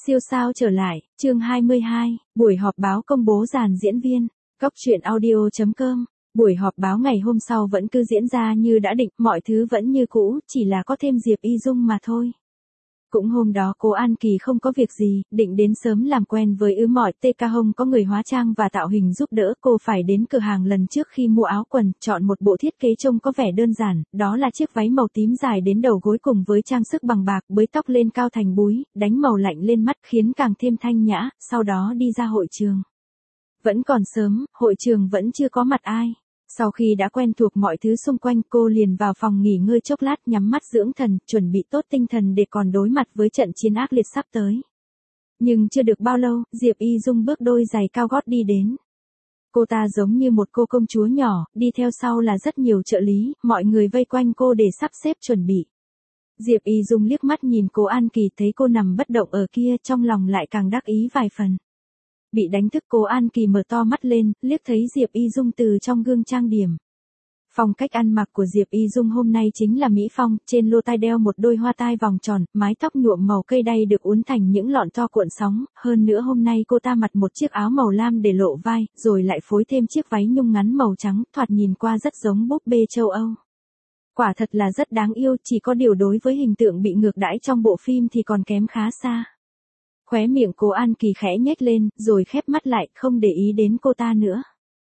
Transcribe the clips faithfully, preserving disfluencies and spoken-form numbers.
Siêu sao trở lại, chương hai mươi hai, buổi họp báo công bố dàn diễn viên, Cóc truyện audio chấm com. Buổi họp báo ngày hôm sau vẫn cứ diễn ra như đã định, mọi thứ vẫn như cũ, chỉ là có thêm Diệp Y Dung mà thôi. Cũng hôm đó cô An Kỳ không có việc gì, định đến sớm làm quen với ứ mọi tê ca hông có người hóa trang và tạo hình giúp đỡ. Cô phải đến cửa hàng lần trước khi mua áo quần, chọn một bộ thiết kế trông có vẻ đơn giản, đó là chiếc váy màu tím dài đến đầu gối cùng với trang sức bằng bạc, bới tóc lên cao thành búi, đánh màu lạnh lên mắt khiến càng thêm thanh nhã, sau đó đi ra hội trường. Vẫn còn sớm, hội trường vẫn chưa có mặt ai. Sau khi đã quen thuộc mọi thứ xung quanh, cô liền vào phòng nghỉ ngơi chốc lát, nhắm mắt dưỡng thần, chuẩn bị tốt tinh thần để còn đối mặt với trận chiến ác liệt sắp tới. Nhưng chưa được bao lâu, Diệp Y Dung bước đôi giày cao gót đi đến. Cô ta giống như một cô công chúa nhỏ, đi theo sau là rất nhiều trợ lý, mọi người vây quanh cô để sắp xếp chuẩn bị. Diệp Y Dung liếc mắt nhìn cô An Kỳ, thấy cô nằm bất động ở kia, trong lòng lại càng đắc ý vài phần. Bị đánh thức, cô An Kỳ mở to mắt lên, liếc thấy Diệp Y Dung từ trong gương trang điểm. Phong cách ăn mặc của Diệp Y Dung hôm nay chính là mỹ phong, trên lô tai đeo một đôi hoa tai vòng tròn, mái tóc nhuộm màu cây đay được uốn thành những lọn to cuộn sóng, hơn nữa hôm nay cô ta mặc một chiếc áo màu lam để lộ vai, rồi lại phối thêm chiếc váy nhung ngắn màu trắng, thoạt nhìn qua rất giống búp bê châu Âu. Quả thật là rất đáng yêu, chỉ có điều đối với hình tượng bị ngược đãi trong bộ phim thì còn kém khá xa. Khóe miệng cô An Kỳ khẽ nhếch lên, rồi khép mắt lại, không để ý đến cô ta nữa.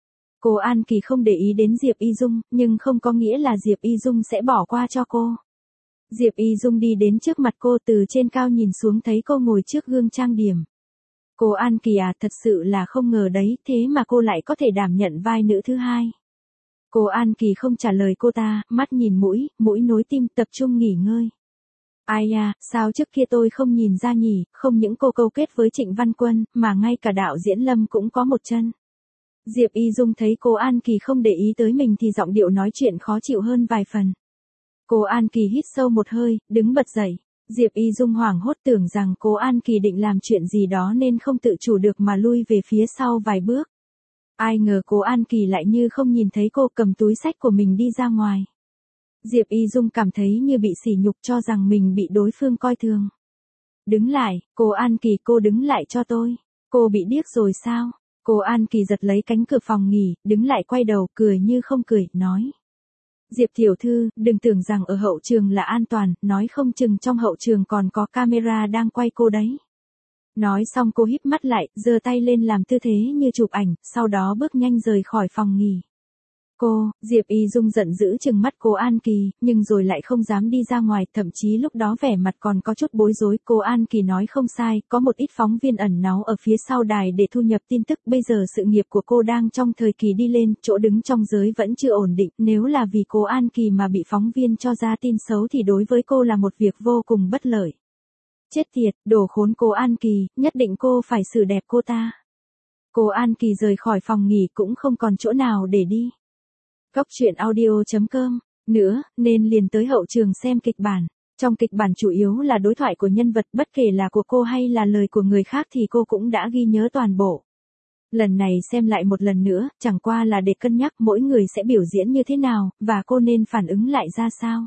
Cô An Kỳ không để ý đến Diệp Y Dung, nhưng không có nghĩa là Diệp Y Dung sẽ bỏ qua cho cô. Diệp Y Dung đi đến trước mặt cô, từ trên cao nhìn xuống thấy cô ngồi trước gương trang điểm. Cô An Kỳ à, thật sự là không ngờ đấy, thế mà cô lại có thể đảm nhận vai nữ thứ hai. Cô An Kỳ không trả lời cô ta, mắt nhìn mũi, mũi nối tim, tập trung nghỉ ngơi. Ai à, sao trước kia tôi không nhìn ra nhỉ, không những cô câu kết với Trịnh Văn Quân, mà ngay cả đạo diễn Lâm cũng có một chân. Diệp Y Dung thấy cô An Kỳ không để ý tới mình thì giọng điệu nói chuyện khó chịu hơn vài phần. Cô An Kỳ hít sâu một hơi, đứng bật dậy. Diệp Y Dung hoảng hốt, tưởng rằng cô An Kỳ định làm chuyện gì đó nên không tự chủ được mà lui về phía sau vài bước. Ai ngờ cô An Kỳ lại như không nhìn thấy cô, cầm túi xách của mình đi ra ngoài. Diệp Y Dung cảm thấy như bị sỉ nhục, cho rằng mình bị đối phương coi thường. Đứng lại, cô An Kỳ, cô đứng lại cho tôi. Cô bị điếc rồi sao? Cô An Kỳ giật lấy cánh cửa phòng nghỉ, đứng lại quay đầu, cười như không cười, nói. Diệp tiểu thư, đừng tưởng rằng ở hậu trường là an toàn, nói không chừng trong hậu trường còn có camera đang quay cô đấy. Nói xong cô híp mắt lại, giơ tay lên làm tư thế như chụp ảnh, sau đó bước nhanh rời khỏi phòng nghỉ. Cô, Diệp Y Dung giận dữ trừng mắt cô An Kỳ, nhưng rồi lại không dám đi ra ngoài, thậm chí lúc đó vẻ mặt còn có chút bối rối. Cô An Kỳ nói không sai, có một ít phóng viên ẩn náu ở phía sau đài để thu nhập tin tức, bây giờ sự nghiệp của cô đang trong thời kỳ đi lên, chỗ đứng trong giới vẫn chưa ổn định, nếu là vì cô An Kỳ mà bị phóng viên cho ra tin xấu thì đối với cô là một việc vô cùng bất lợi. Chết tiệt, đồ khốn cô An Kỳ, nhất định cô phải xử đẹp cô ta. Cô An Kỳ rời khỏi phòng nghỉ cũng không còn chỗ nào để đi. Cóc truyện audio chấm com, nữa, nên liền tới hậu trường xem kịch bản. Trong kịch bản chủ yếu là đối thoại của nhân vật, bất kể là của cô hay là lời của người khác thì cô cũng đã ghi nhớ toàn bộ. Lần này xem lại một lần nữa, chẳng qua là để cân nhắc mỗi người sẽ biểu diễn như thế nào, và cô nên phản ứng lại ra sao.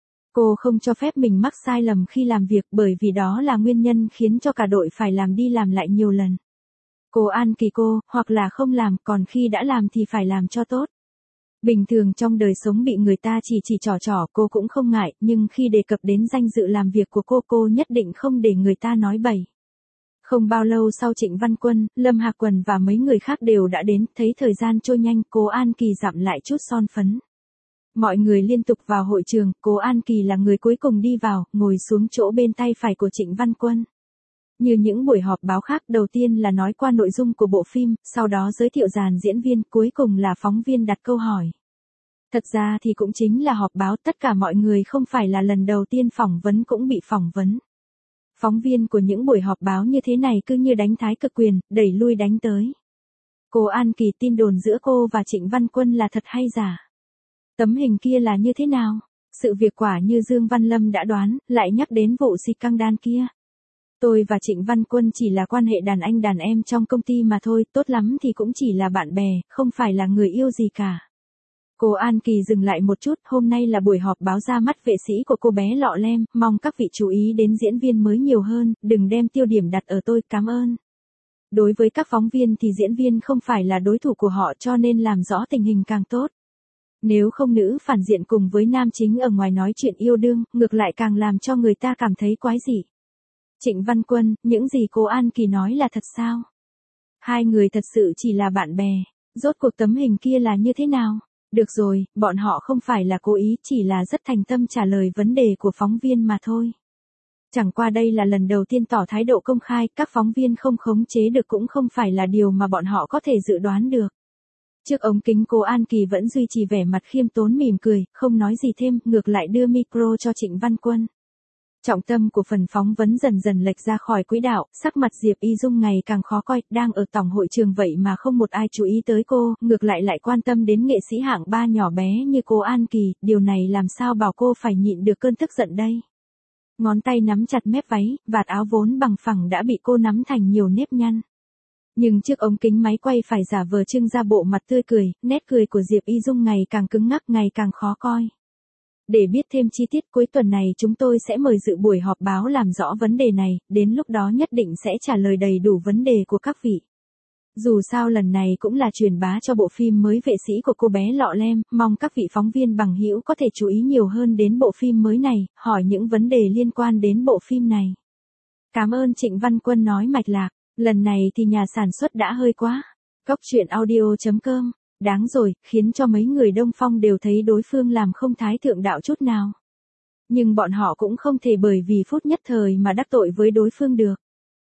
Cô không cho phép mình mắc sai lầm khi làm việc, bởi vì đó là nguyên nhân khiến cho cả đội phải làm đi làm lại nhiều lần. Cô An Kỳ cô, hoặc là không làm, còn khi đã làm thì phải làm cho tốt. Bình thường trong đời sống bị người ta chỉ chỉ trỏ trỏ cô cũng không ngại, nhưng khi đề cập đến danh dự làm việc của cô, cô nhất định không để người ta nói bậy. Không bao lâu sau Trịnh Văn Quân, Lâm Hạc Quần và mấy người khác đều đã đến, thấy thời gian trôi nhanh, cô An Kỳ dặm lại chút son phấn. Mọi người liên tục vào hội trường, cô An Kỳ là người cuối cùng đi vào, ngồi xuống chỗ bên tay phải của Trịnh Văn Quân. Như những buổi họp báo khác, đầu tiên là nói qua nội dung của bộ phim, sau đó giới thiệu dàn diễn viên, cuối cùng là phóng viên đặt câu hỏi. Thật ra thì cũng chính là họp báo, tất cả mọi người không phải là lần đầu tiên phỏng vấn cũng bị phỏng vấn. Phóng viên của những buổi họp báo như thế này cứ như đánh thái cực quyền, đẩy lui đánh tới. Cô An Kỳ, tin đồn giữa cô và Trịnh Văn Quân là thật hay giả? Tấm hình kia là như thế nào? Sự việc quả như Dương Văn Lâm đã đoán, lại nhắc đến vụ xịt căng đan kia. Tôi và Trịnh Văn Quân chỉ là quan hệ đàn anh đàn em trong công ty mà thôi, tốt lắm thì cũng chỉ là bạn bè, không phải là người yêu gì cả. Cô An Kỳ dừng lại một chút, hôm nay là buổi họp báo ra mắt vệ sĩ của cô bé Lọ Lem, mong các vị chú ý đến diễn viên mới nhiều hơn, đừng đem tiêu điểm đặt ở tôi, cảm ơn. Đối với các phóng viên thì diễn viên không phải là đối thủ của họ cho nên làm rõ tình hình càng tốt. Nếu không nữ phản diện cùng với nam chính ở ngoài nói chuyện yêu đương, ngược lại càng làm cho người ta cảm thấy quái dị. Trịnh Văn Quân, những gì cô An Kỳ nói là thật sao? Hai người thật sự chỉ là bạn bè, rốt cuộc tấm hình kia là như thế nào? Được rồi, bọn họ không phải là cố ý, chỉ là rất thành tâm trả lời vấn đề của phóng viên mà thôi. Chẳng qua đây là lần đầu tiên tỏ thái độ công khai, các phóng viên không khống chế được cũng không phải là điều mà bọn họ có thể dự đoán được. Trước ống kính cô An Kỳ vẫn duy trì vẻ mặt khiêm tốn mỉm cười, không nói gì thêm, ngược lại đưa micro cho Trịnh Văn Quân. Trọng tâm của phần phóng vấn dần dần lệch ra khỏi quỹ đạo, sắc mặt Diệp Y Dung ngày càng khó coi, đang ở tổng hội trường vậy mà không một ai chú ý tới cô, ngược lại lại quan tâm đến nghệ sĩ hạng ba nhỏ bé như cô An Kỳ, điều này làm sao bảo cô phải nhịn được cơn tức giận đây. Ngón tay nắm chặt mép váy, vạt áo vốn bằng phẳng đã bị cô nắm thành nhiều nếp nhăn. Nhưng trước ống kính máy quay phải giả vờ trưng ra bộ mặt tươi cười, nét cười của Diệp Y Dung ngày càng cứng ngắc, ngày càng khó coi. Để biết thêm chi tiết cuối tuần này chúng tôi sẽ mời dự buổi họp báo làm rõ vấn đề này, đến lúc đó nhất định sẽ trả lời đầy đủ vấn đề của các vị. Dù sao lần này cũng là truyền bá cho bộ phim mới vệ sĩ của cô bé Lọ Lem, mong các vị phóng viên bằng hữu có thể chú ý nhiều hơn đến bộ phim mới này, hỏi những vấn đề liên quan đến bộ phim này. Cảm ơn. Trịnh Văn Quân nói mạch lạc, lần này thì nhà sản xuất đã hơi quá. Cóc truyện audio chấm com, đáng rồi, khiến cho mấy người Đông Phong đều thấy đối phương làm không thái thượng đạo chút nào. Nhưng bọn họ cũng không thể bởi vì phút nhất thời mà đắc tội với đối phương được.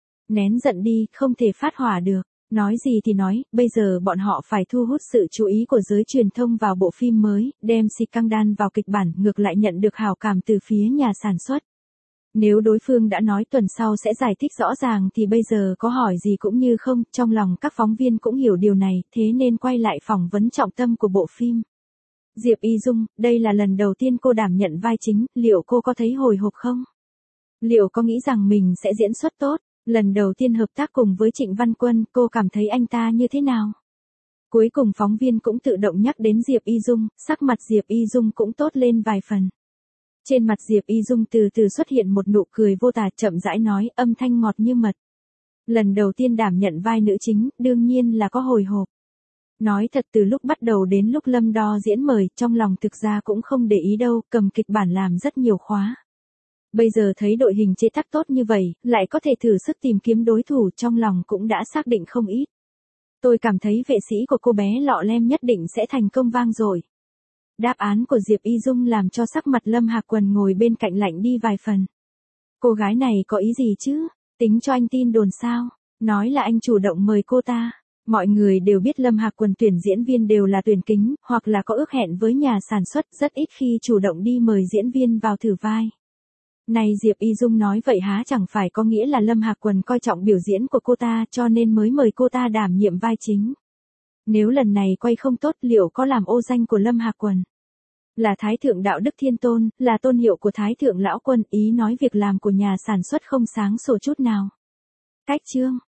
Nén giận đi, không thể phát hỏa được. Nói gì thì nói, bây giờ bọn họ phải thu hút sự chú ý của giới truyền thông vào bộ phim mới, đem scandal vào kịch bản, ngược lại nhận được hào cảm từ phía nhà sản xuất. Nếu đối phương đã nói tuần sau sẽ giải thích rõ ràng thì bây giờ có hỏi gì cũng như không, trong lòng các phóng viên cũng hiểu điều này, thế nên quay lại phỏng vấn trọng tâm của bộ phim. Diệp Y Dung, đây là lần đầu tiên cô đảm nhận vai chính, liệu cô có thấy hồi hộp không? Liệu có nghĩ rằng mình sẽ diễn xuất tốt? Lần đầu tiên hợp tác cùng với Trịnh Văn Quân, cô cảm thấy anh ta như thế nào? Cuối cùng phóng viên cũng tự động nhắc đến Diệp Y Dung, sắc mặt Diệp Y Dung cũng tốt lên vài phần. Trên mặt Diệp Y Dung từ từ xuất hiện một nụ cười vô tà, chậm rãi nói, âm thanh ngọt như mật. Lần đầu tiên đảm nhận vai nữ chính, đương nhiên là có hồi hộp. Nói thật, từ lúc bắt đầu đến lúc Lâm Đo diễn mời, trong lòng thực ra cũng không để ý đâu, cầm kịch bản làm rất nhiều khóa. Bây giờ thấy đội hình chế tác tốt như vậy, lại có thể thử sức tìm kiếm đối thủ, trong lòng cũng đã xác định không ít. Tôi cảm thấy vệ sĩ của cô bé Lọ Lem nhất định sẽ thành công vang dội. Đáp án của Diệp Y Dung làm cho sắc mặt Lâm Hạc Quần ngồi bên cạnh lạnh đi vài phần. Cô gái này có ý gì chứ? Tính cho anh tin đồn sao? Nói là anh chủ động mời cô ta. Mọi người đều biết Lâm Hạc Quần tuyển diễn viên đều là tuyển kính, hoặc là có ước hẹn với nhà sản xuất, rất ít khi chủ động đi mời diễn viên vào thử vai. Này Diệp Y Dung nói vậy há chẳng phải có nghĩa là Lâm Hạc Quần coi trọng biểu diễn của cô ta cho nên mới mời cô ta đảm nhiệm vai chính. Nếu lần này quay không tốt liệu có làm ô danh của Lâm Hạc Quần? Là Thái Thượng Đạo Đức Thiên Tôn, là tôn hiệu của Thái Thượng Lão Quân, ý nói việc làm của nhà sản xuất không sáng sủa chút nào. Cách chương